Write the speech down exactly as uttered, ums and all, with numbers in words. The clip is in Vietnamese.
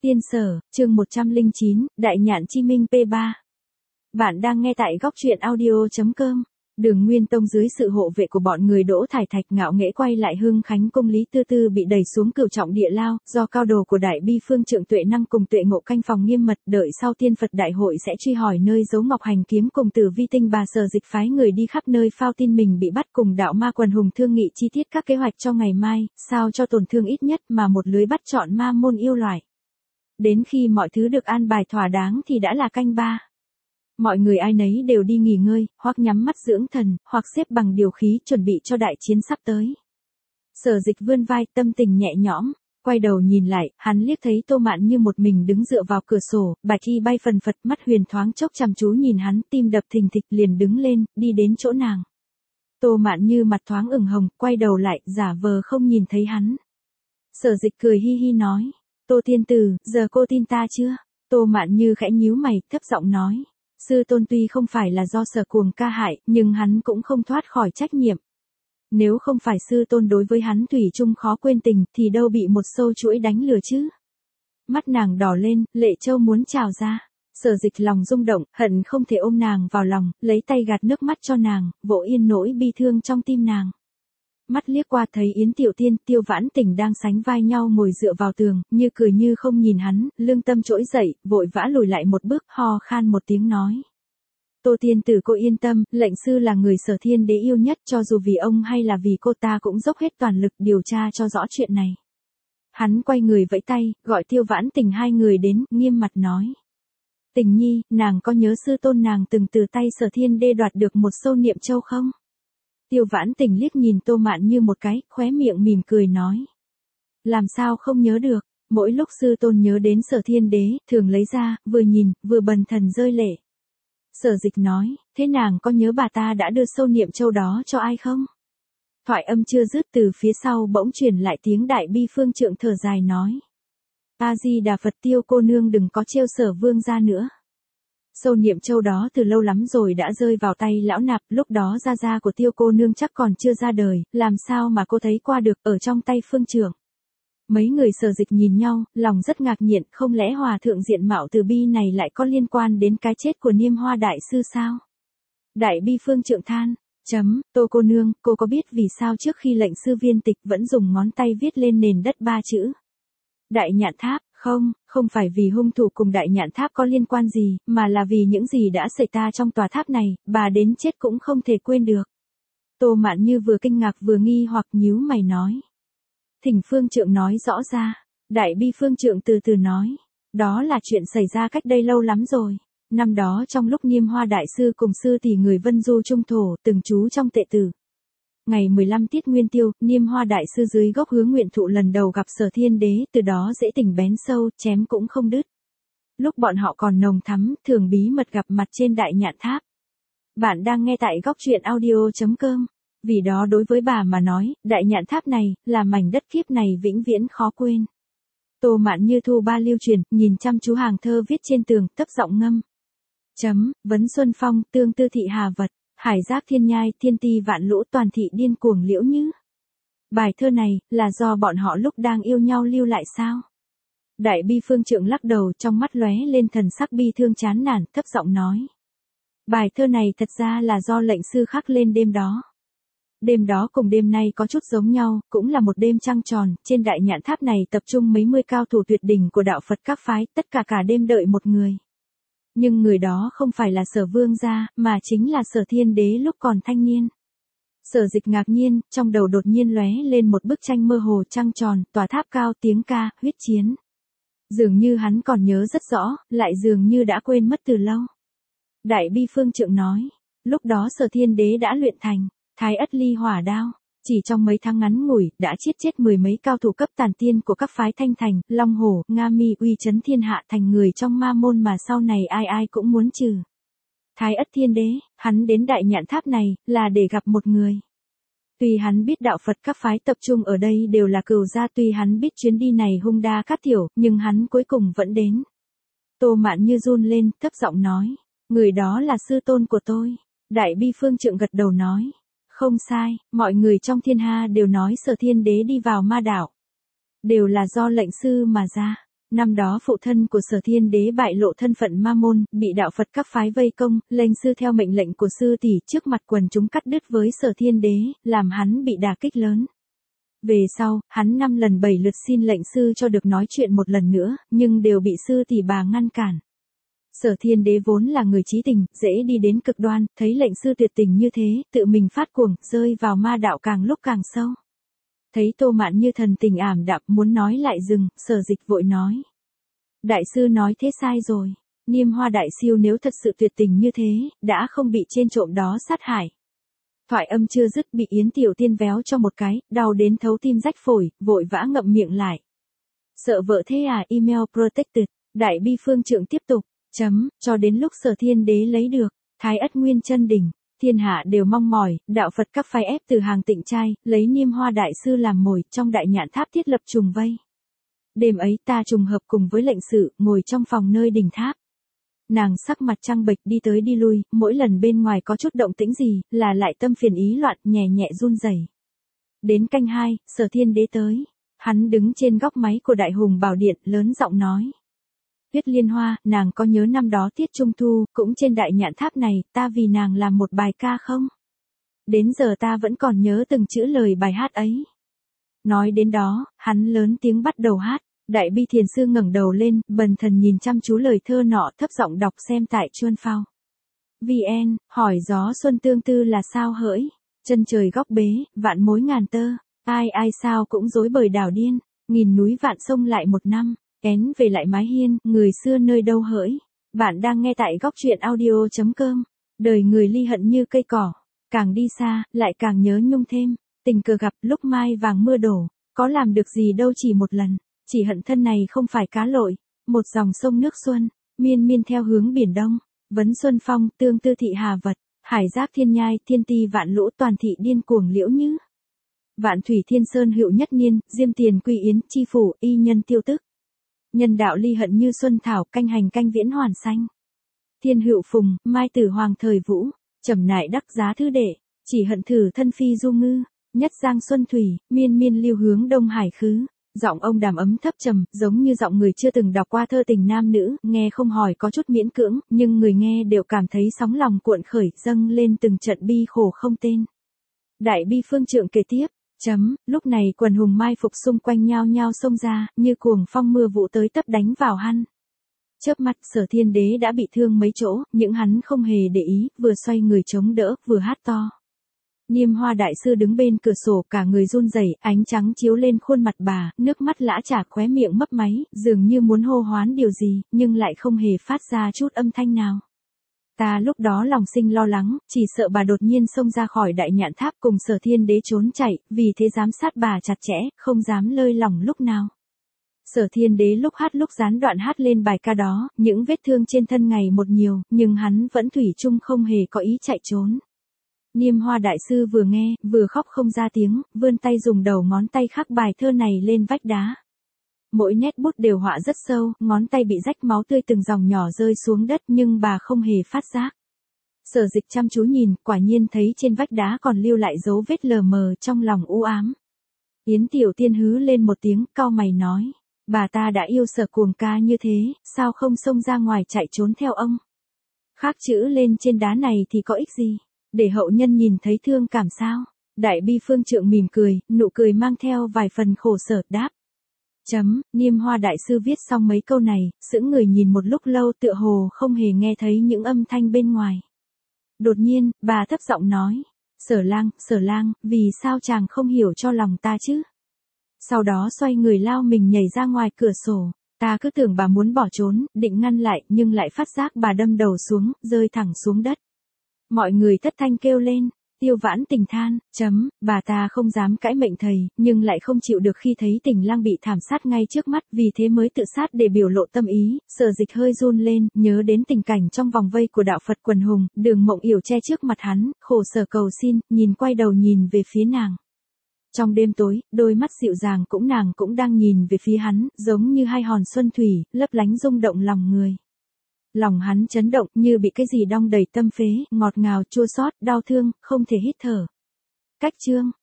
Tiên Sở, chương một trăm lẻ chín, Đại Nhạn Chi Minh P ba. Bạn đang nghe tại góc truyện audio chấm com. Đường Nguyên Tông dưới sự hộ vệ của bọn người Đỗ Thải Thạch ngạo nghễ quay lại Hưng Khánh Cung. Lý Tư Tư bị đẩy xuống cửu trọng địa lao, do cao đồ của Đại Bi Phương Trượng Tuệ Năng cùng Tuệ Ngộ canh phòng nghiêm mật, đợi sau Tiên Phật đại hội sẽ truy hỏi nơi giấu Ngọc Hành kiếm cùng Tử Vi Tinh Bà. Sở Dịch phái người đi khắp nơi phao tin mình bị bắt, cùng đạo ma quần hùng thương nghị chi tiết các kế hoạch cho ngày mai, sao cho tổn thương ít nhất mà một lưới bắt chọn ma môn yêu loại. Đến khi mọi thứ được an bài thỏa đáng thì đã là canh ba. Mọi người ai nấy đều đi nghỉ ngơi, hoặc nhắm mắt dưỡng thần, hoặc xếp bằng điều khí chuẩn bị cho đại chiến sắp tới. Sở Dịch vươn vai, tâm tình nhẹ nhõm, quay đầu nhìn lại, hắn liếc thấy Tô Mạn Như một mình đứng dựa vào cửa sổ, bạch y bay phần phật, mắt huyền thoáng chốc chăm chú nhìn hắn, tim đập thình thịch, liền đứng lên, đi đến chỗ nàng. Tô Mạn Như mặt thoáng ửng hồng, quay đầu lại, giả vờ không nhìn thấy hắn. Sở Dịch cười hi hi nói, Tô tiên tử, giờ cô tin ta chưa? Tô Mạn Như khẽ nhíu mày, thấp giọng nói. Sư tôn tuy không phải là do Sở Cuồng ca hại, nhưng hắn cũng không thoát khỏi trách nhiệm. Nếu không phải sư tôn đối với hắn thủy chung khó quên tình, thì đâu bị một sâu chuỗi đánh lừa chứ. Mắt nàng đỏ lên, lệ châu muốn trào ra. Sở Dịch lòng rung động, hận không thể ôm nàng vào lòng, lấy tay gạt nước mắt cho nàng, vỗ yên nỗi bi thương trong tim nàng. Mắt liếc qua thấy Yến Tiểu Tiên, Tiêu Vãn Tình đang sánh vai nhau ngồi dựa vào tường, như cười như không nhìn hắn, lương tâm trỗi dậy, vội vã lùi lại một bước, ho khan một tiếng nói. Tô tiên tử cô yên tâm, lệnh sư là người Sở Thiên Đế yêu nhất, cho dù vì ông hay là vì cô ta cũng dốc hết toàn lực điều tra cho rõ chuyện này. Hắn quay người vẫy tay, gọi Tiêu Vãn Tình hai người đến, nghiêm mặt nói. Tình nhi, nàng có nhớ sư tôn nàng từng từ tay Sở Thiên Đế đoạt được một sâu niệm châu không? Tiêu Vãn Tình liếc nhìn Tô Mạn Như một cái, khóe miệng mỉm cười nói. Làm sao không nhớ được, mỗi lúc sư tôn nhớ đến Sở Thiên Đế, thường lấy ra, vừa nhìn, vừa bần thần rơi lệ. Sở Dịch nói, thế nàng có nhớ bà ta đã đưa sâu niệm châu đó cho ai không? Thoại âm chưa dứt, từ phía sau bỗng truyền lại tiếng Đại Bi Phương Trượng thở dài nói. A-di-đà Phật, Tiêu cô nương đừng có trêu Sở vương gia nữa. Sâu niệm châu đó từ lâu lắm rồi đã rơi vào tay lão nạp, lúc đó gia gia của Tiêu cô nương chắc còn chưa ra đời, làm sao mà cô thấy qua được, ở trong tay Phương Trượng. Mấy người Sở Dịch nhìn nhau, lòng rất ngạc nhiên, không lẽ hòa thượng diện mạo từ bi này lại có liên quan đến cái chết của Niêm Hoa đại sư sao? Đại Bi Phương Trượng than, chấm, Tô cô nương, cô có biết vì sao trước khi lệnh sư viên tịch vẫn dùng ngón tay viết lên nền đất ba chữ? Đại Nhạn Tháp. Không, không phải vì hung thủ cùng Đại Nhạn Tháp có liên quan gì, mà là vì những gì đã xảy ra trong tòa tháp này, bà đến chết cũng không thể quên được. Tô Mạn Như vừa kinh ngạc vừa nghi hoặc nhíu mày nói. Thỉnh Phương Trượng nói rõ ra. Đại Bi Phương Trượng từ từ nói. Đó là chuyện xảy ra cách đây lâu lắm rồi. Năm đó trong lúc Niêm Hoa đại sư cùng sư tỷ người Vân Du trung thổ, từng trú trong tệ tử. Ngày mười lăm tiết nguyên tiêu, Niêm Hoa đại sư dưới gốc Hứa Nguyện Thụ lần đầu gặp Sở Thiên Đế, từ đó dễ tình bén sâu, chém cũng không đứt. Lúc bọn họ còn nồng thắm, thường bí mật gặp mặt trên Đại Nhạn Tháp. Bạn đang nghe tại góc truyện audio chấm com. Vì đó đối với bà mà nói, Đại Nhạn Tháp này, là mảnh đất kiếp này vĩnh viễn khó quên. Tô Mạn Như thu ba lưu truyền, nhìn chăm chú hàng thơ viết trên tường, thấp giọng ngâm. Chấm, vấn xuân phong, tương tư thị hà vật. Hải giác thiên nhai, thiên ti vạn lũ, toàn thị điên cuồng liễu như. Bài thơ này, là do bọn họ lúc đang yêu nhau lưu lại sao? Đại Bi Phương Trượng lắc đầu, trong mắt lóe lên thần sắc bi thương chán nản, thấp giọng nói. Bài thơ này thật ra là do lệnh sư khắc lên đêm đó. Đêm đó cùng đêm nay có chút giống nhau, cũng là một đêm trăng tròn, trên Đại Nhạn Tháp này tập trung mấy mươi cao thủ tuyệt đỉnh của đạo Phật các phái, tất cả cả đêm đợi một người. Nhưng người đó không phải là Sở vương gia, mà chính là Sở Thiên Đế lúc còn thanh niên. Sở Dịch ngạc nhiên, trong đầu đột nhiên lóe lên một bức tranh mơ hồ trăng tròn, tòa tháp cao, tiếng ca, huyết chiến. Dường như hắn còn nhớ rất rõ, lại dường như đã quên mất từ lâu. Đại Bi Phương Trượng nói, lúc đó Sở Thiên Đế đã luyện thành Thái Ất Ly Hỏa Đao. Chỉ trong mấy tháng ngắn ngủi, đã giết chết mười mấy cao thủ cấp tàn tiên của các phái Thanh Thành, Long Hổ, Nga Mi uy chấn thiên hạ thành người trong ma môn mà sau này ai ai cũng muốn trừ. Thái Ất Thiên Đế, hắn đến Đại Nhạn Tháp này, là để gặp một người. Tuy hắn biết đạo Phật các phái tập trung ở đây đều là cừu gia, tuy hắn biết chuyến đi này hung đa cát thiểu, nhưng hắn cuối cùng vẫn đến. Tô Mạn Như run lên, thấp giọng nói, người đó là sư tôn của tôi. Đại Bi Phương Trượng gật đầu nói. Không sai, mọi người trong thiên ha đều nói Sở Thiên Đế đi vào ma đảo. Đều là do lệnh sư mà ra. Năm đó phụ thân của Sở Thiên Đế bại lộ thân phận ma môn, bị đạo Phật các phái vây công, lệnh sư theo mệnh lệnh của sư tỷ trước mặt quần chúng cắt đứt với Sở Thiên Đế, làm hắn bị đả kích lớn. Về sau, hắn năm lần bảy lượt xin lệnh sư cho được nói chuyện một lần nữa, nhưng đều bị sư tỷ bà ngăn cản. Sở Thiên Đế vốn là người trí tình, dễ đi đến cực đoan, thấy lệnh sư tuyệt tình như thế, tự mình phát cuồng, rơi vào ma đạo càng lúc càng sâu. Thấy Tô Mạn Như thần tình ảm đạm muốn nói lại dừng, Sở Dịch vội nói. Đại sư nói thế sai rồi, Niêm Hoa đại siêu nếu thật sự tuyệt tình như thế, đã không bị trên trộm đó sát hại. Thoại âm chưa dứt bị Yến Tiểu Tiên véo cho một cái, đau đến thấu tim rách phổi, vội vã ngậm miệng lại. Sợ vợ thế à, email protected, Đại Bi Phương Trượng tiếp tục, chấm, cho đến lúc Sở Thiên Đế lấy được, Thái Ất Nguyên chân đỉnh, thiên hạ đều mong mỏi, đạo Phật các phái ép từ hàng tịnh trai, lấy Niêm Hoa đại sư làm mồi, trong Đại Nhạn Tháp thiết lập trùng vây. Đêm ấy ta trùng hợp cùng với lệnh sự, ngồi trong phòng nơi đỉnh tháp. Nàng sắc mặt trăng bệch đi tới đi lui, mỗi lần bên ngoài có chút động tĩnh gì, là lại tâm phiền ý loạn, nhẹ nhẹ run rẩy. Đến canh hai, Sở Thiên Đế tới. Hắn đứng trên góc máy của Đại Hùng Bảo Điện, lớn giọng nói. Tuyết Liên Hoa, nàng có nhớ năm đó tiết trung thu, cũng trên Đại Nhạn Tháp này, ta vì nàng làm một bài ca không? Đến giờ ta vẫn còn nhớ từng chữ lời bài hát ấy. Nói đến đó, hắn lớn tiếng bắt đầu hát. Đại Bi Thiền Sư ngẩng đầu lên, bần thần nhìn chăm chú lời thơ nọ, thấp giọng đọc xem tại Chuân Phao. vê en, hỏi gió xuân tương tư là sao hỡi, chân trời góc bế, vạn mối ngàn tơ, ai ai sao cũng rối bời đảo điên, nghìn núi vạn sông lại một năm, én về lại mái hiên, người xưa nơi đâu hỡi. Bạn đang nghe tại góc truyện audio chấm com. Đời người ly hận như cây cỏ, càng đi xa, lại càng nhớ nhung thêm, tình cờ gặp lúc mai vàng mưa đổ, có làm được gì đâu chỉ một lần. Chỉ hận thân này không phải cá lội, một dòng sông nước xuân, miên miên theo hướng biển đông, vấn xuân phong, tương tư thị hà vật, hải giác thiên nhai, thiên ti vạn lũ toàn thị điên cuồng liễu như. Vạn thủy thiên sơn hữu nhất niên, diêm tiền quy yến, chi phủ, y nhân tiêu tức. Nhân đạo ly hận như xuân thảo, canh hành canh viễn hoàn xanh. Thiên hữu phùng, mai tử hoàng thời vũ, trầm nại đắc giá thư đệ, chỉ hận thử thân phi du ngư, nhất giang xuân thủy, miên miên lưu hướng đông hải khứ. Giọng ông đàm ấm thấp trầm, giống như giọng người chưa từng đọc qua thơ tình nam nữ, nghe không hỏi có chút miễn cưỡng, nhưng người nghe đều cảm thấy sóng lòng cuộn khởi, dâng lên từng trận bi khổ không tên. Đại Bi Phương Trượng kể tiếp, chấm, lúc này quần hùng mai phục xung quanh nhao nhao xông ra, như cuồng phong mưa vụ tới tấp đánh vào hắn. Chớp mắt, Sở Thiên Đế đã bị thương mấy chỗ, những hắn không hề để ý, vừa xoay người chống đỡ, vừa hát to. Niêm Hoa đại sư đứng bên cửa sổ, cả người run rẩy, ánh trắng chiếu lên khuôn mặt bà, nước mắt lã chả khóe miệng mấp máy, dường như muốn hô hoán điều gì, nhưng lại không hề phát ra chút âm thanh nào. Ta lúc đó lòng sinh lo lắng, chỉ sợ bà đột nhiên xông ra khỏi Đại Nhạn Tháp cùng Sở Thiên Đế trốn chạy, vì thế giám sát bà chặt chẽ, không dám lơi lỏng lúc nào. Sở Thiên Đế lúc hát lúc gián đoạn hát lên bài ca đó, những vết thương trên thân ngày một nhiều, nhưng hắn vẫn thủy chung không hề có ý chạy trốn. Niêm Hoa đại sư vừa nghe, vừa khóc không ra tiếng, vươn tay dùng đầu ngón tay khắc bài thơ này lên vách đá. Mỗi nét bút đều họa rất sâu, ngón tay bị rách máu tươi từng dòng nhỏ rơi xuống đất nhưng bà không hề phát giác. Sở Dịch chăm chú nhìn, quả nhiên thấy trên vách đá còn lưu lại dấu vết lờ mờ trong lòng u ám. Yến Tiểu Tiên hứ lên một tiếng, cau mày nói, bà ta đã yêu Sở cuồng ca như thế, sao không xông ra ngoài chạy trốn theo ông? Khắc chữ lên trên đá này thì có ích gì? Để hậu nhân nhìn thấy thương cảm sao? Đại Bi Phương Trượng mỉm cười, nụ cười mang theo vài phần khổ sở, đáp. Chấm, Niêm Hoa đại sư viết xong mấy câu này, sững người nhìn một lúc lâu tựa hồ không hề nghe thấy những âm thanh bên ngoài. Đột nhiên, bà thấp giọng nói, Sở lang, Sở lang, vì sao chàng không hiểu cho lòng ta chứ? Sau đó xoay người lao mình nhảy ra ngoài cửa sổ, ta cứ tưởng bà muốn bỏ trốn, định ngăn lại, nhưng lại phát giác bà đâm đầu xuống, rơi thẳng xuống đất. Mọi người thất thanh kêu lên, Tiêu Vãn Tình than, chấm, bà ta không dám cãi mệnh thầy, nhưng lại không chịu được khi thấy Tình Lang bị thảm sát ngay trước mắt, vì thế mới tự sát để biểu lộ tâm ý. Sở Dịch hơi run lên, nhớ đến tình cảnh trong vòng vây của đạo Phật quần hùng, Đường Mộng Yểu che trước mặt hắn, khổ sở cầu xin, nhìn quay đầu nhìn về phía nàng. Trong đêm tối, đôi mắt dịu dàng cũng nàng cũng đang nhìn về phía hắn, giống như hai hòn xuân thủy, lấp lánh rung động lòng người. Lòng hắn chấn động như bị cái gì đong đầy tâm phế, ngọt ngào chua xót, đau thương, không thể hít thở. Cách chương